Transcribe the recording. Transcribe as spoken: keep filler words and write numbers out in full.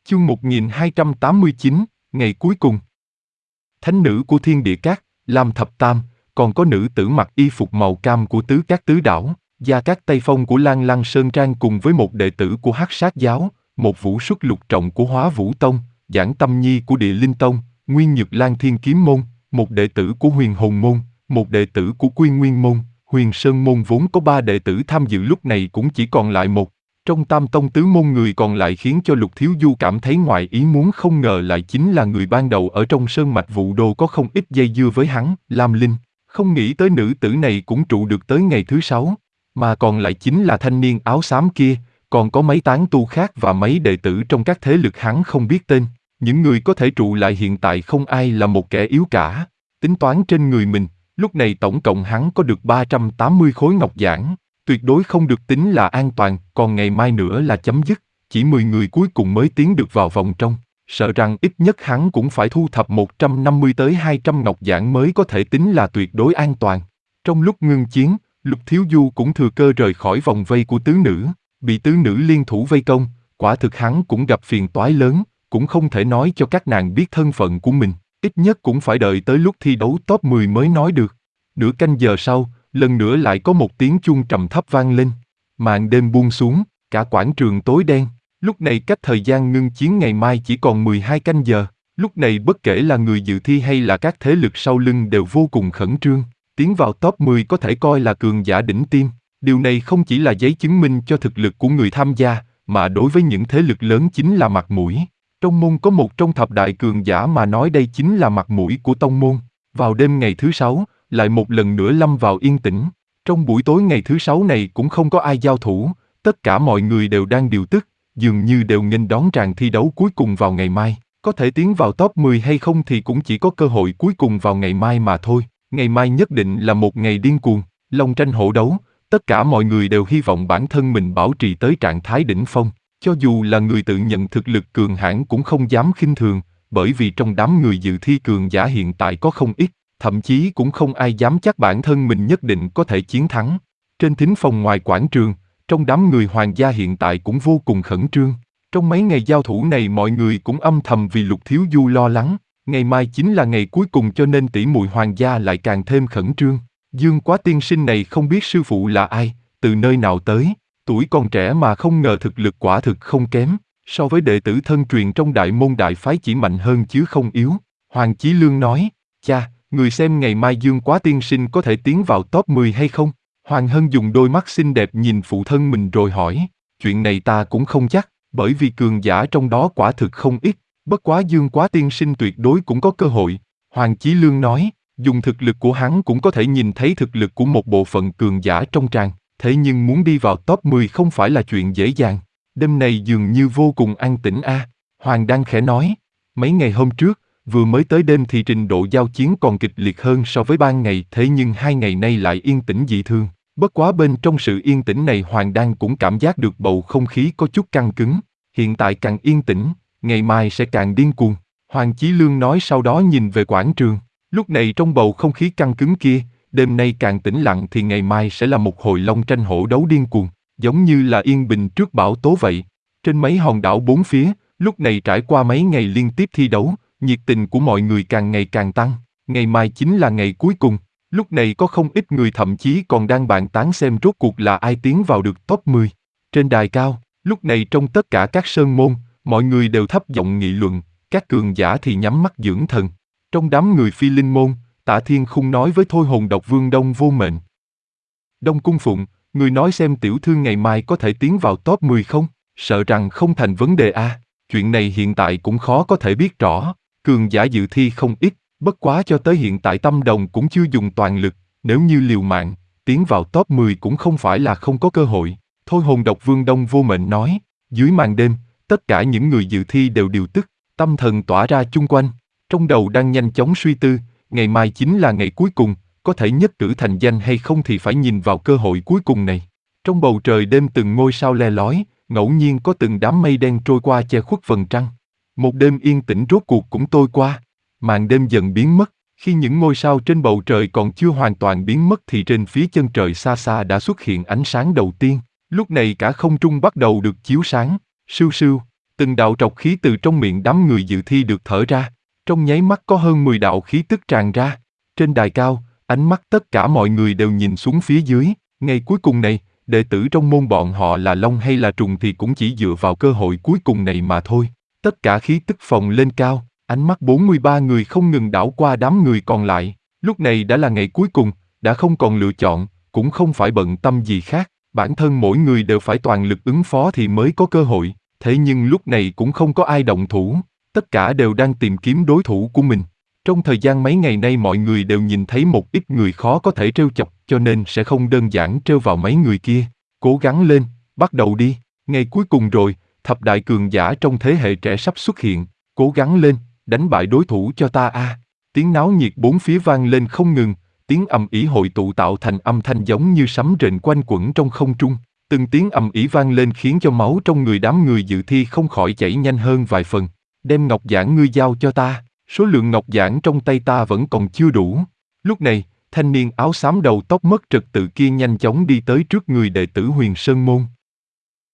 Chương một nghìn hai trăm tám mươi chín, ngày cuối cùng. Thánh nữ của Thiên Địa Các, Lam Thập Tam, còn có nữ tử mặc y phục màu cam của Tứ Các Tứ Đảo, Gia Cát Tây Phong của Lan Lăng Sơn Trang cùng với một đệ tử của Hắc Sát Giáo, một Vũ Xuất Lục Trọng của Hóa Vũ Tông, Giảng Tâm Nhi của Địa Linh Tông, Nguyên Nhược Lan Thiên Kiếm Môn, một đệ tử của Huyền Hồn Môn, một đệ tử của Quy Nguyên Môn. Huyền Sơn Môn vốn có ba đệ tử tham dự lúc này cũng chỉ còn lại một. Trong Tam Tông tứ môn người còn lại khiến cho Lục Thiếu Du cảm thấy ngoài ý muốn, không ngờ lại chính là người ban đầu ở trong sơn mạch Vụ Đô có không ít dây dưa với hắn, Lam Linh. Không nghĩ tới nữ tử này cũng trụ được tới ngày thứ sáu, mà còn lại chính là thanh niên áo xám kia, còn có mấy tán tu khác và mấy đệ tử trong các thế lực hắn không biết tên. Những người có thể trụ lại hiện tại không ai là một kẻ yếu cả. Tính toán trên người mình, lúc này tổng cộng hắn có được ba trăm tám mươi khối ngọc giản. Tuyệt đối không được tính là an toàn, còn ngày mai nữa là chấm dứt, chỉ mười người cuối cùng mới tiến được vào vòng trong, sợ rằng ít nhất hắn cũng phải thu thập một trăm năm mươi tới hai trăm ngọc giản mới có thể tính là tuyệt đối an toàn. Trong lúc ngưng chiến, Lục Thiếu Du cũng thừa cơ rời khỏi vòng vây của tứ nữ, bị tứ nữ liên thủ vây công, quả thực hắn cũng gặp phiền toái lớn, cũng không thể nói cho các nàng biết thân phận của mình, ít nhất cũng phải đợi tới lúc thi đấu top mười mới nói được. Nửa canh giờ sau, lần nữa lại có một tiếng chuông trầm thấp vang lên. Màn đêm buông xuống, cả quảng trường tối đen. Lúc này cách thời gian ngưng chiến ngày mai chỉ còn mười hai canh giờ. Lúc này bất kể là người dự thi hay là các thế lực sau lưng đều vô cùng khẩn trương. Tiến vào top mười có thể coi là cường giả đỉnh tiêm. Điều này không chỉ là giấy chứng minh cho thực lực của người tham gia, mà đối với những thế lực lớn chính là mặt mũi. Trong môn có một trong thập đại cường giả mà nói đây chính là mặt mũi của tông môn. Vào đêm ngày thứ sáu, lại một lần nữa lâm vào yên tĩnh. Trong buổi tối ngày thứ sáu này cũng không có ai giao thủ, tất cả mọi người đều đang điều tức, dường như đều nghênh đón tràng thi đấu cuối cùng vào ngày mai. Có thể tiến vào top mười hay không thì cũng chỉ có cơ hội cuối cùng vào ngày mai mà thôi. Ngày mai nhất định là một ngày điên cuồng, long tranh hổ đấu, tất cả mọi người đều hy vọng bản thân mình bảo trì tới trạng thái đỉnh phong. Cho dù là người tự nhận thực lực cường hãn cũng không dám khinh thường, bởi vì trong đám người dự thi cường giả hiện tại có không ít. Thậm chí cũng không ai dám chắc bản thân mình nhất định có thể chiến thắng. Trên thính phòng ngoài quảng trường, trong đám người hoàng gia hiện tại cũng vô cùng khẩn trương. Trong mấy ngày giao thủ này mọi người cũng âm thầm vì Lục Thiếu Du lo lắng. Ngày mai chính là ngày cuối cùng cho nên tỷ muội hoàng gia lại càng thêm khẩn trương. Dương Quá tiên sinh này không biết sư phụ là ai, từ nơi nào tới. Tuổi còn trẻ mà không ngờ thực lực quả thực không kém. So với đệ tử thân truyền trong đại môn đại phái chỉ mạnh hơn chứ không yếu. Hoàng Chí Lương nói, cha, người xem ngày mai Dương Quá tiên sinh có thể tiến vào top mười hay không? Hoàng Hân dùng đôi mắt xinh đẹp nhìn phụ thân mình rồi hỏi, chuyện này ta cũng không chắc, bởi vì cường giả trong đó quả thực không ít, bất quá Dương Quá tiên sinh tuyệt đối cũng có cơ hội. Hoàng Chí Lương nói, dùng thực lực của hắn cũng có thể nhìn thấy thực lực của một bộ phận cường giả trong tràng, thế nhưng muốn đi vào top mười không phải là chuyện dễ dàng. Đêm này dường như vô cùng an tĩnh a. À. Hoàng Đăng khẽ nói, mấy ngày hôm trước, vừa mới tới đêm thì trình độ giao chiến còn kịch liệt hơn so với ban ngày, thế nhưng hai ngày nay lại yên tĩnh dị thường. Bất quá bên trong sự yên tĩnh này Hoàng Đan cũng cảm giác được bầu không khí có chút căng cứng. Hiện tại càng yên tĩnh, ngày mai sẽ càng điên cuồng. Hoàng Chí Lương nói sau đó nhìn về quảng trường. Lúc này trong bầu không khí căng cứng kia, đêm nay càng tĩnh lặng thì ngày mai sẽ là một hồi long tranh hổ đấu điên cuồng, giống như là yên bình trước bão tố vậy. Trên mấy hòn đảo bốn phía, lúc này trải qua mấy ngày liên tiếp thi đấu, nhiệt tình của mọi người càng ngày càng tăng. Ngày mai chính là ngày cuối cùng. Lúc này có không ít người thậm chí còn đang bàn tán xem rốt cuộc là ai tiến vào được top mười. Trên đài cao, lúc này trong tất cả các sơn môn, mọi người đều thấp giọng nghị luận, các cường giả thì nhắm mắt dưỡng thần. Trong đám người Phi Linh môn, Tạ Thiên Khung nói với Thôi Hồn Độc Vương Đông Vô Mệnh. Đông Cung Phụng, người nói xem tiểu thư ngày mai có thể tiến vào top mười không? Sợ rằng không thành vấn đề a. À. Chuyện này hiện tại cũng khó có thể biết rõ. Cường giả dự thi không ít, bất quá cho tới hiện tại Tâm Đồng cũng chưa dùng toàn lực, nếu như liều mạng, tiến vào top mười cũng không phải là không có cơ hội. Thôi Hồn Độc Vương Đông Vô Mệnh nói, dưới màn đêm, tất cả những người dự thi đều điều tức, tâm thần tỏa ra chung quanh, trong đầu đang nhanh chóng suy tư, ngày mai chính là ngày cuối cùng, có thể nhất cử thành danh hay không thì phải nhìn vào cơ hội cuối cùng này. Trong bầu trời đêm từng ngôi sao le lói, ngẫu nhiên có từng đám mây đen trôi qua che khuất vầng trăng. Một đêm yên tĩnh rốt cuộc cũng trôi qua, màn đêm dần biến mất, khi những ngôi sao trên bầu trời còn chưa hoàn toàn biến mất thì trên phía chân trời xa xa đã xuất hiện ánh sáng đầu tiên. Lúc này cả không trung bắt đầu được chiếu sáng, sưu sưu, Từng đạo trọc khí từ trong miệng đám người dự thi được thở ra, trong nháy mắt có hơn mười đạo khí tức tràn ra. Trên đài cao, ánh mắt tất cả mọi người đều nhìn xuống phía dưới, ngày cuối cùng này, đệ tử trong môn bọn họ là long hay là trùng thì cũng chỉ dựa vào cơ hội cuối cùng này mà thôi. Tất cả khí tức phồng lên cao, ánh mắt bốn mươi ba người không ngừng đảo qua đám người còn lại. Lúc này đã là ngày cuối cùng, đã không còn lựa chọn, cũng không phải bận tâm gì khác, bản thân mỗi người đều phải toàn lực ứng phó thì mới có cơ hội, thế nhưng lúc này cũng không có ai động thủ, tất cả đều đang tìm kiếm đối thủ của mình. Trong thời gian mấy ngày nay mọi người đều nhìn thấy một ít người khó có thể trêu chọc, cho nên sẽ không đơn giản trêu vào mấy người kia. Cố gắng lên, bắt đầu đi, ngày cuối cùng rồi, thập đại cường giả trong thế hệ trẻ sắp xuất hiện, cố gắng lên, đánh bại đối thủ cho ta a. Tiếng náo nhiệt bốn phía vang lên không ngừng, tiếng ầm ĩ hội tụ tạo thành âm thanh giống như sấm rền quanh quẩn trong không trung. Từng tiếng ầm ĩ vang lên khiến cho máu trong người đám người dự thi không khỏi chảy nhanh hơn vài phần. Đem ngọc giản ngươi giao cho ta, số lượng ngọc giản trong tay ta vẫn còn chưa đủ. Lúc này, thanh niên áo xám đầu tóc mất trật tự kia nhanh chóng đi tới trước người đệ tử Huyền Sơn Môn.